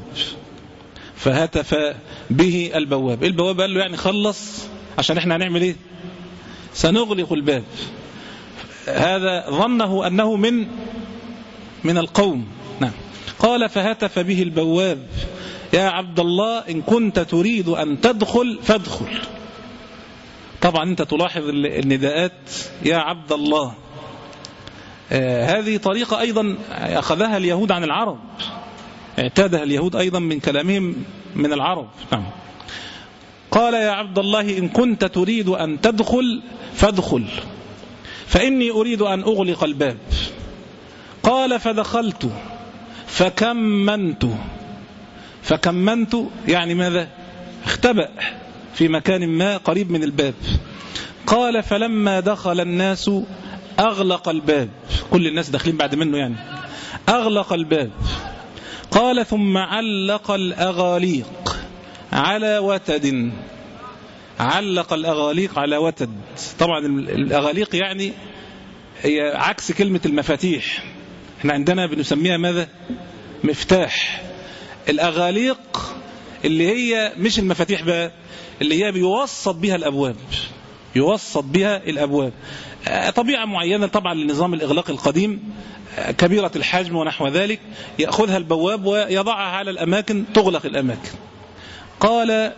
فهتف به البواب البواب قال له يعني خلص عشان احنا هنعمل ايه، سنغلق الباب. هذا ظنه أنه من من القوم. نعم. قال فهتف به البواب يا عبد الله إن كنت تريد أن تدخل فادخل. طبعا أنت تلاحظ النداءات يا عبد الله، آه هذه طريقة أيضا أخذها اليهود عن العرب، اعتادها اليهود أيضا من كلامهم من العرب. نعم. قال يا عبد الله إن كنت تريد أن تدخل فادخل فإني أريد أن أغلق الباب. قال فدخلت فكمنت فكمنت يعني ماذا، اختبأ في مكان ما قريب من الباب. قال فلما دخل الناس أغلق الباب، كل الناس داخلين بعد منه يعني، أغلق الباب. قال ثم علق الأغاليق على وتد، علق الأغاليق على وتد. طبعا الأغاليق يعني هي عكس كلمة المفاتيح، احنا عندنا بنسميها ماذا، مفتاح. الأغاليق اللي هي مش المفاتيح بقى، اللي هي بيوسط بها الأبواب، يوسط بها الأبواب. طبيعة معينة طبعا لنظام الإغلاق القديم، كبيرة الحجم ونحو ذلك، يأخذها البواب ويضعها على الأماكن تغلق الأماكن. قال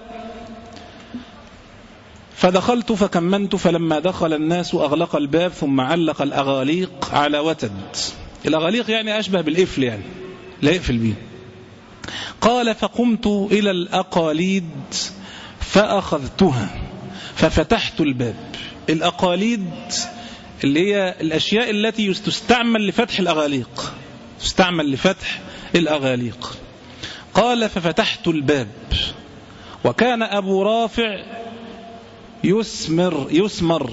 فدخلت فكمنت فلما دخل الناس أغلق الباب ثم علق الأغاليق على وتد. الأغاليق يعني أشبه بالإفل، يعني لا يقفل به. قال فقمت إلى الأقاليد فأخذتها ففتحت الباب. الأقاليد اللي هي الأشياء التي تستعمل لفتح الأغاليق، تستعمل لفتح الأغاليق. قال ففتحت الباب وكان أبو رافع يسمر يسمر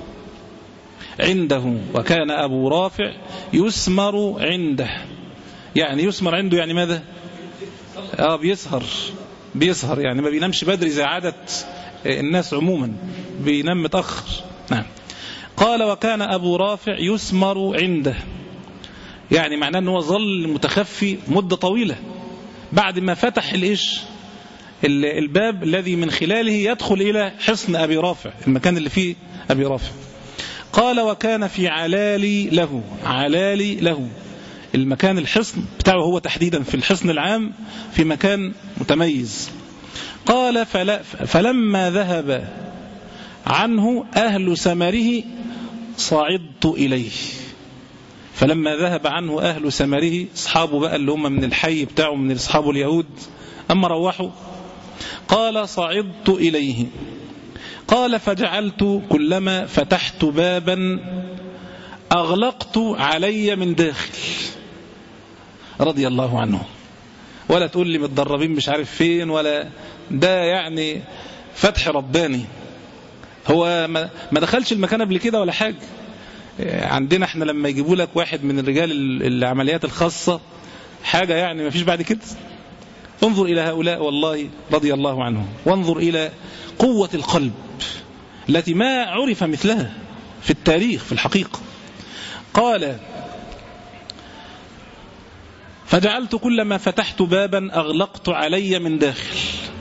عنده وكان أبو رافع يسمر عنده يعني يسمر عنده يعني ماذا، آه بيسهر بيسهر يعني ما بينامش بدري زي عادة الناس عموما، بينام متأخر. نعم. قال وكان أبو رافع يسمر عنده، يعني معناه أنه ظل متخفي مدة طويلة بعد ما فتح الإيش الباب الذي من خلاله يدخل إلى حصن أبي رافع، المكان اللي فيه أبي رافع. قال وكان في علالي له، علالي له المكان الحصن بتاعه هو تحديدا في الحصن العام في مكان متميز. قال فل فلما ذهب عنه أهل سمره صعدت إليه. فلما ذهب عنه أهل سمره، أصحابه بقى اللي هم من الحي بتاعه من أصحابه اليهود، أما روحوا قال صعدت إليه. قال فجعلت كلما فتحت بابا أغلقت علي من داخل، رضي الله عنه. ولا تقول لي متدربين مش عارف فين، ولا ده يعني فتح رباني. هو ما دخلش المكان قبل كده ولا حاجة. عندنا احنا لما يجيبوا لك واحد من الرجال العمليات الخاصة حاجة يعني ما فيش بعد كده. انظر إلى هؤلاء والله رضي الله عنهم، وانظر إلى قوة القلب التي ما عرف مثلها في التاريخ في الحقيقة. قال فجعلت كلما فتحت بابا أغلقت علي من داخل.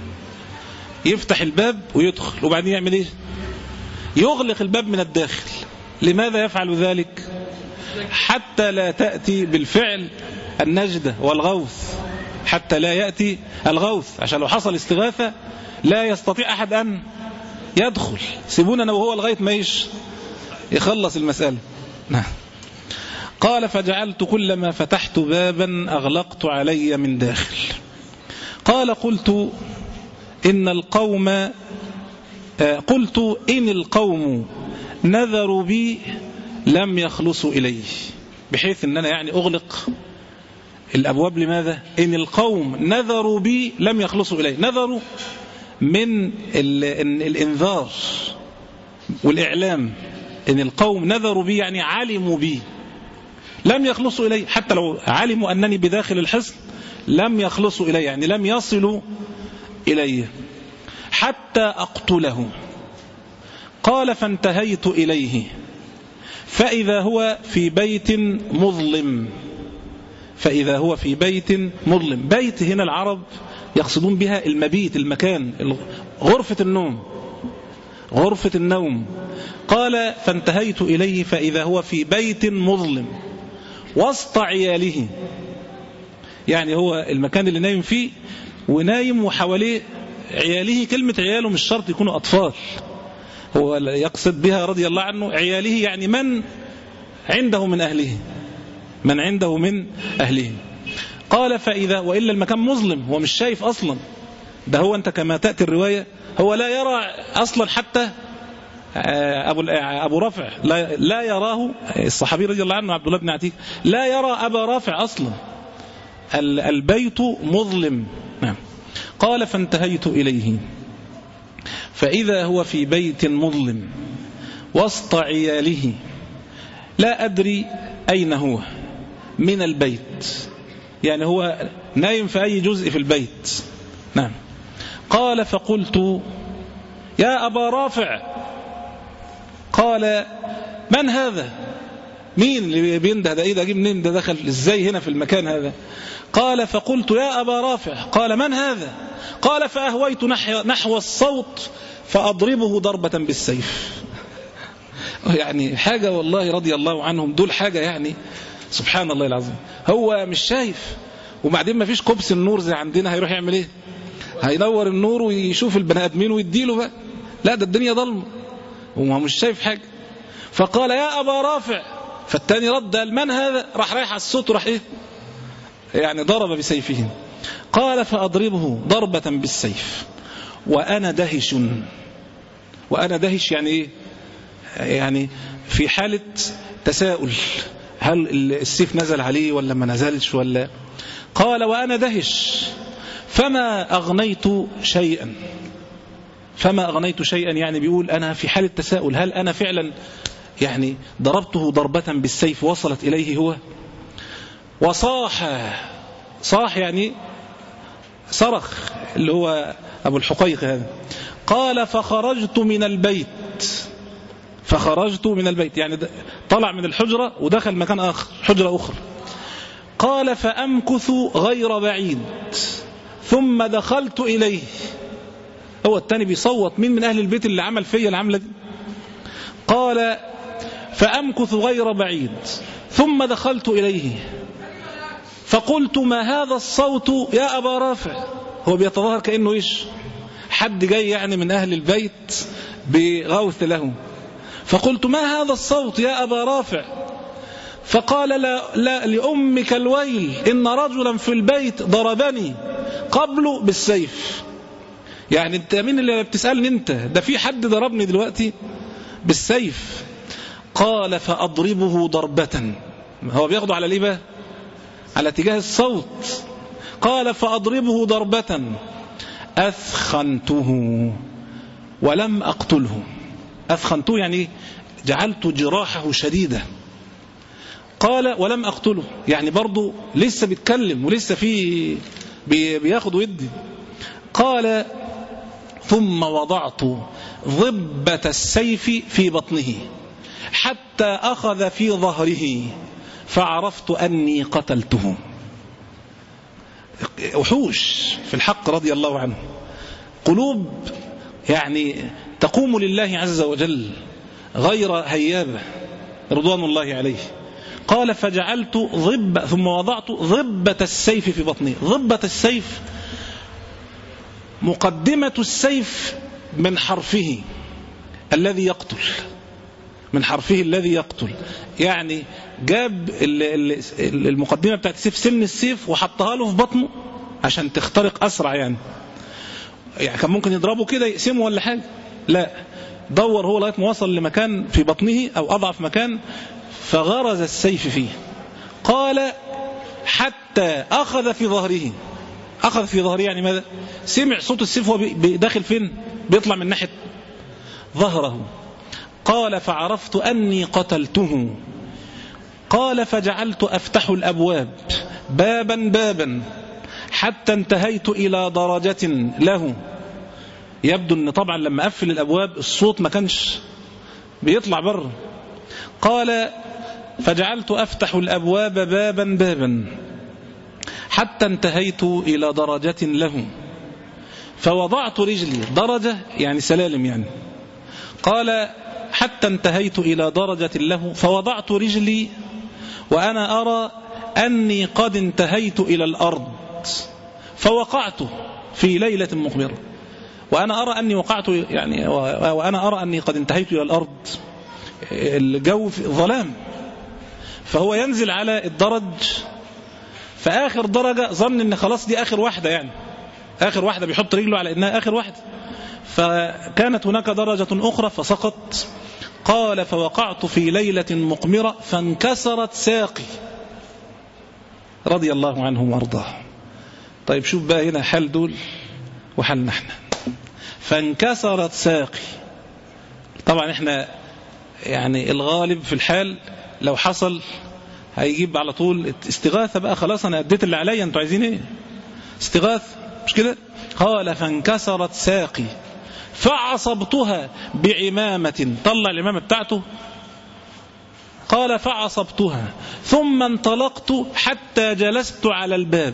يفتح الباب ويدخل، وبعدين يعمل ايه؟ يغلق الباب من الداخل. لماذا يفعل ذلك؟ حتى لا تأتي بالفعل النجدة والغوث، حتى لا يأتي الغوث، عشان لو حصل استغاثة لا يستطيع أحد أن يدخل. سيبونا أنا وهو لغاية ما إيش يخلص المسألة. نعم. قال فجعلت كلما فتحت بابا أغلقت علي من داخل. قال قلت إن القوم قلت إن القوم نذروا بي لم يخلصوا إليه، بحيث أن أنا يعني أغلق الأبواب. لماذا؟ إن القوم نذروا بي لم يخلصوا إليه. نذروا من الإنذار والإعلام. إن القوم نذروا بي يعني علموا بي لم يخلصوا إليه، حتى لو علموا أنني بداخل الحصن لم يخلصوا إليه، يعني لم يصلوا إليه حتى أقتله. قال فانتهيت إليه فإذا هو في بيت مظلم. فإذا هو في بيت مظلم. بيت هنا العرب يقصدون بها المبيت، المكان، غرفة النوم، غرفة النوم. قال فانتهيت إليه فإذا هو في بيت مظلم وسط عياله، يعني هو المكان اللي نايم فيه ونايم وحواليه عياله. كلمة عياله مش شرط يكونوا أطفال، هو يقصد بها رضي الله عنه عياله يعني من عنده من أهله، من عنده من أهله. قال فإذا وإلا المكان مظلم، هو مش شايف أصلا. ده هو أنت كما تأتي الرواية هو لا يرى أصلا، حتى أبو, أبو رافع لا, لا يراه. الصحابي رضي الله عنه عبد الله بن عتيق لا يرى أبا رافع أصلا، البيت مظلم. نعم. قال فانتهيت إليه فإذا هو في بيت مظلم وسط عياله لا أدري أين هو من البيت، يعني هو نايم في أي جزء في البيت. نعم. قال فقلت يا أبا رافع. قال من هذا؟ مين اللي بينده ده؟ إيه ده؟ جه منين ده؟ دخل إزاي هنا في المكان هذا؟ قال فقلت يا أبا رافع. قال من هذا؟ قال فأهويت نحو الصوت فأضربه ضربة بالسيف. يعني حاجة والله رضي الله عنهم دول حاجة يعني سبحان الله العظيم. هو مش شايف، وبعدين ما فيش كبس النور زي عندنا، هيروح يعمل ايه؟ هينور النور ويشوف البني ادمين ويديله بقى؟ لا، ده الدنيا ضلمه وهو مش شايف حاجة. فقال يا أبا رافع. فالتاني رد قال من هذا؟ راح رايح على الصوت وراح ايه يعني ضرب بسيفه. قال فأضربه ضربة بالسيف وأنا دهش. وأنا دهش يعني ايه؟ يعني في حالة تساؤل، هل السيف نزل عليه ولا ما نزلش ولا. قال وأنا دهش فما أغنيت شيئا. فما أغنيت شيئا يعني بيقول أنا في حالة تساؤل، هل أنا فعلا يعني ضربته ضربة بالسيف وصلت إليه هو؟ وصاح. صاح يعني صرخ، اللي هو أبو الحقيق هذا. قال فخرجت من البيت. فخرجت من البيت يعني طلع من الحجرة ودخل مكان آخر، حجرة أخرى. قال فأمكث غير بعيد ثم دخلت إليه. هو التاني بيصوت مين من أهل البيت اللي عمل فيا العملة دي؟ قال فأمكث غير بعيد ثم دخلت إليه فقلت ما هذا الصوت يا أبا رافع؟ هو بيتظاهر كأنه إيش؟ حد جاي يعني من أهل البيت بغوث له. فقلت ما هذا الصوت يا أبا رافع؟ فقال لا, لا لأمك الويل إن رجلا في البيت ضربني قبله بالسيف. يعني انت مين اللي بتسألني انت؟ ده في حد ضربني دلوقتي بالسيف. قال فأضربه ضربة. هو بياخده على ليه بقى؟ على اتجاه الصوت. قال فأضربه ضربة أثخنته ولم أقتله. أثخنته يعني جعلت جراحه شديدة. قال ولم أقتله يعني برضو لسه بيتكلم ولسه في بياخد ودي. قال ثم وضعت ضبة السيف في بطنه حتى أخذ في ظهره فعرفت أني قتلته. وحوش في الحق رضي الله عنه، قلوب يعني تقوم لله عز وجل غير هيابة رضوان الله عليه. قال فجعلت ضب ثم وضعت ضبة السيف في بطنه. ضبة السيف مقدمة السيف من حرفه الذي يقتل، من حرفه الذي يقتل، يعني جاب المقدمة بتاعت السيف سن السيف وحطها له في بطنه عشان تخترق أسرع. يعني يعني كان ممكن يضربه كده يقسمه ولا حاجة، لا، دور هو لغاية ما وصل لمكان في بطنه أو أضعف مكان فغرز السيف فيه. قال حتى أخذ في ظهره. أخذ في ظهره يعني ماذا؟ سمع صوت السيف وهو داخل فين؟ بيطلع من ناحية ظهره. قال فعرفت أني قتلته. قال فجعلت أفتح الأبواب بابا بابا حتى انتهيت إلى درجة له. يبدو أن طبعا لما أقفل الأبواب الصوت ما كانش بيطلع بره. قال فجعلت أفتح الأبواب بابا بابا حتى انتهيت إلى درجة له فوضعت رجلي. درجة يعني سلالم يعني. قال حتى انتهيت إلى درجة له فوضعت رجلي وأنا أرى أني قد انتهيت إلى الأرض فوقعت في ليلة مقمرة. وأنا أرى أني وقعت يعني وأنا أرى أني قد انتهيت إلى الأرض. الجو في ظلام، فهو ينزل على الدرج فآخر درجة ظن أن خلاص دي آخر واحدة، يعني آخر واحدة بيحط رجله على أنها آخر واحدة، فكانت هناك درجة أخرى فسقط. قال فوقعت في ليلة مقمرة فانكسرت ساقي رضي الله عنهم وارضاه. طيب شوف بقى هنا حال دول وحالنا احنا. فانكسرت ساقي. طبعا احنا يعني الغالب في الحال لو حصل هيجيب على طول استغاثة بقى، خلاص انا اديت اللي عليا، انتوا عايزين ايه؟ استغاثة مش كده؟ قال فانكسرت ساقي فعصبتها بعمامة. طلع العمامة بتاعته. قال فعصبتها ثم انطلقت حتى جلست على الباب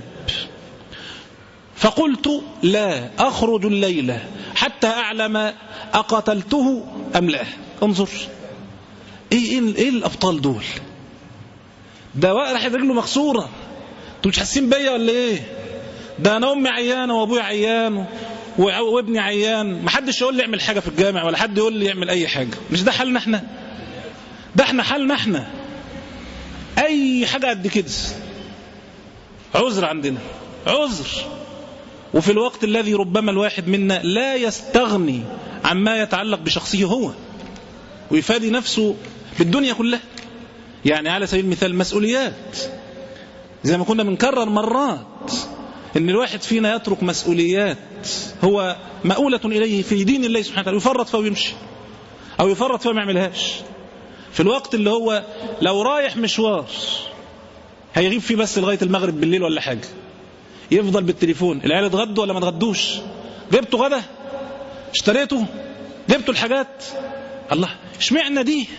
فقلت لا أخرج الليلة حتى أعلم أقتلته أم لا. انظر ايه, إيه, إيه الأبطال دول؟ ده واحد رجله مكسورة، انتوا مش حاسين بيا ولا ايه؟ ده انا امي عيانه وابويا عيان وابني عيان، محدش يقول لي اعمل حاجه في الجامع ولا حد يقول لي اعمل اي حاجه. مش ده حالنا احنا؟ ده احنا حالنا احنا اي حاجه قد كده عذر عندنا، عذر. وفي الوقت الذي ربما الواحد منا لا يستغني عما يتعلق بشخصه هو ويفادي نفسه بالدنيا كلها. يعني على سبيل المثال مسؤوليات، زي ما كنا بنكرر مرات ان الواحد فينا يترك مسؤوليات هو مؤولة إليه في دين الله سبحانه وتعالى، يفرط فيها ويمشي أو يفرط فيها ما يعملهاش، في الوقت اللي هو لو رايح مشوار هيغيب فيه بس لغاية المغرب بالليل ولا حاجة، يفضل بالتليفون العيال اتغدوا ولا ما اتغدوش، جبتوا غدا، اشتريته، جبتوا الحاجات. الله، اشمعنى دي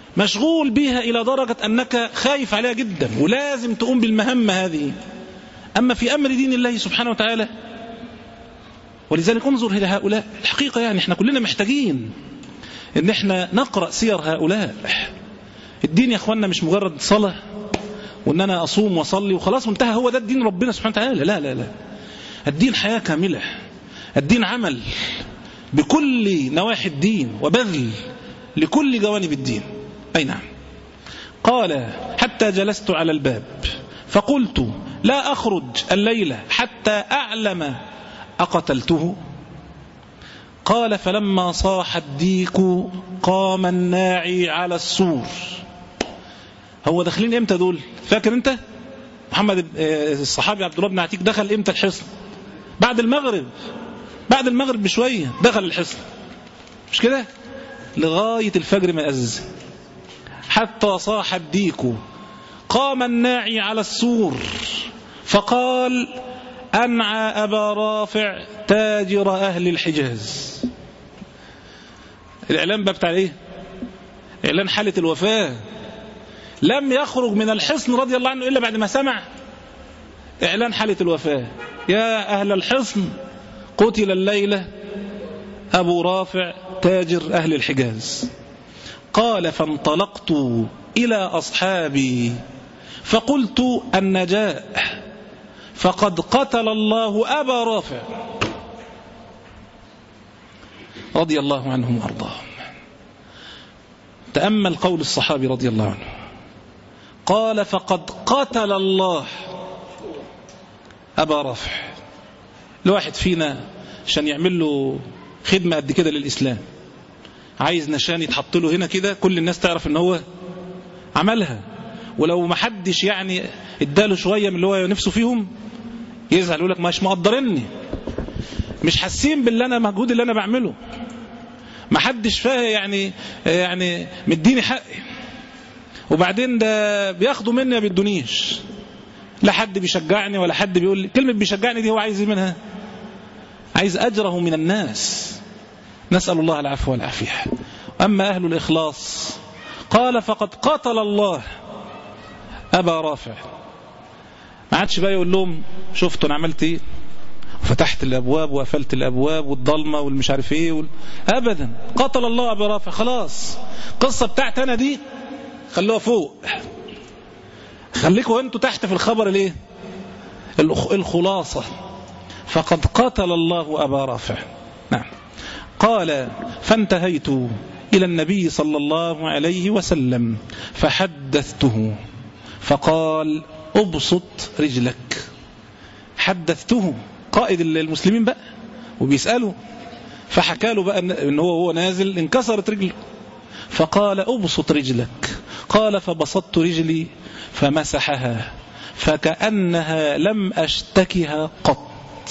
مشغول بيها إلى درجة أنك خايف عليها جدا ولازم تقوم بالمهمة هذه. أما في أمر دين الله سبحانه وتعالى. ولذلك انظر إلى هؤلاء الحقيقة، يعني احنا كلنا محتاجين ان احنا نقرأ سير هؤلاء. الدين يا اخوانا مش مجرد صلاة وان انا اصوم واصلي وخلاص وانتهى، هو ده الدين ربنا سبحانه وتعالى. لا لا لا، الدين حياة كاملة، الدين عمل بكل نواحي الدين وبذل لكل جوانب الدين. أي نعم. قال حتى جلست على الباب فقلت لا أخرج الليلة حتى أعلم أقتلته. قال فلما صاح الديك قام الناعي على السور. هو داخلين امتى دول؟ فاكر انت محمد الصحابي عبد الله بن عتيق دخل امتى الحصن؟ بعد المغرب، بعد المغرب بشوية دخل الحصن، مش كده؟ لغاية الفجر ما أذن. حتى صاح الديك قام الناعي على السور فقال أنعى أبا رافع تاجر أهل الحجاز. الإعلان بقى بتاع إيه؟ إعلان حالة الوفاة. لم يخرج من الحصن رضي الله عنه إلا بعد ما سمع إعلان حالة الوفاة. يا أهل الحصن قتل الليلة أبو رافع تاجر أهل الحجاز. قال فانطلقت إلى أصحابي فقلت النجاء فقد قتل الله أبا رافع رضي الله عنهم وأرضاهم. تأمل قول الصحابي رضي الله عنه، قال فقد قتل الله أبا رافع. الواحد فينا عشان يعمل له خدمة قد كده للإسلام عايز نشان يتحط له هنا كده كل الناس تعرف ان هو عملها، ولو ما حدش يعني اداله شوية من اللي هو نفسه فيهم يزعل يقول لك مش مقدرني، مش حاسين باللي انا مجهود اللي انا بعمله، ما حدش فاهم يعني يعني مديني حقي، وبعدين ده بياخدوا مني ما بيدونيش، لا حد بيشجعني ولا حد بيقول لي. كلمة بيشجعني دي هو عايز ايه منها؟ عايز أجره من الناس. نسأل الله العفو والعافية. أما أهل الإخلاص قال فقد قتل الله أبا رافع. ما عادش بقى يقول لهم شفتوا أنا عملت إيه وفتحت الأبواب وقفلت الأبواب والضلمة والمش عارف إيه وال... أبدا. قتل الله أبا رافع. خلاص قصة بتاعت أنا دي خلوها فوق، خليكوا أنتوا تحت في الخبر ليه الخلاصة. فقد قتل الله أبا رافع. نعم. قال فانتهيت إلى النبي صلى الله عليه وسلم فحدثته فقال أبسط رجلك. حدثته قائد المسلمين بقى وبيسأله، فحكى له بقى إن هو هو نازل انكسرت رجله، فقال أبسط رجلك. قال فبسطت رجلي فمسحها فكأنها لم أشتكها قط.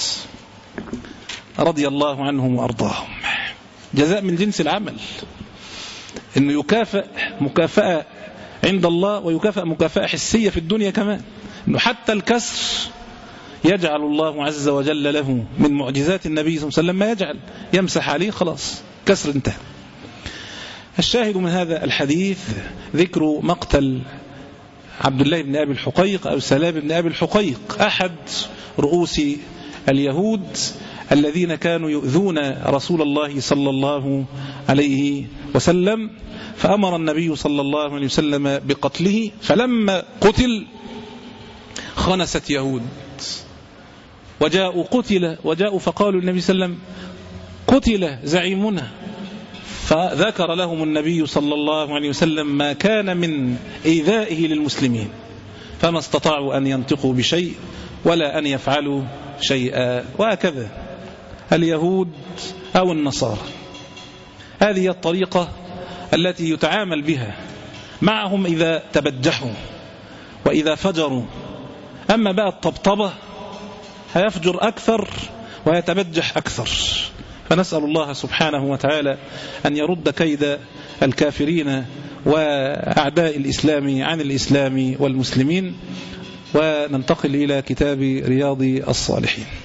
رضي الله عنهم وأرضاهم. جزاء من جنس العمل، إنه يكافئ مكافأة عند الله ويكافئ مكافأة حسية في الدنيا كمان، إنه حتى الكسر يجعل الله عز وجل له من معجزات النبي صلى الله عليه وسلم ما يجعل يمسح عليه خلاص كسر انتهى. الشاهد من هذا الحديث ذكر مقتل عبد الله بن أبي الحقيق أو سلام بن أبي الحقيق أحد رؤوس اليهود الذين كانوا يؤذون رسول الله صلى الله عليه وسلم، فأمر النبي صلى الله عليه وسلم بقتله. فلما قتل خنست يهود وجاءوا قتل وجاءوا فقالوا النبي صلى الله عليه وسلم قتل زعيمنا، فذكر لهم النبي صلى الله عليه وسلم ما كان من إيذائه للمسلمين، فما استطاعوا أن ينطقوا بشيء ولا أن يفعلوا شيئا. وهكذا اليهود أو النصارى، هذه الطريقة التي يتعامل بها معهم إذا تبجحوا وإذا فجروا. أما بقى الطبطبة هيفجر أكثر ويتبجح أكثر. فنسأل الله سبحانه وتعالى أن يرد كيد الكافرين وأعداء الإسلام عن الإسلام والمسلمين. وننتقل إلى كتاب رياض الصالحين.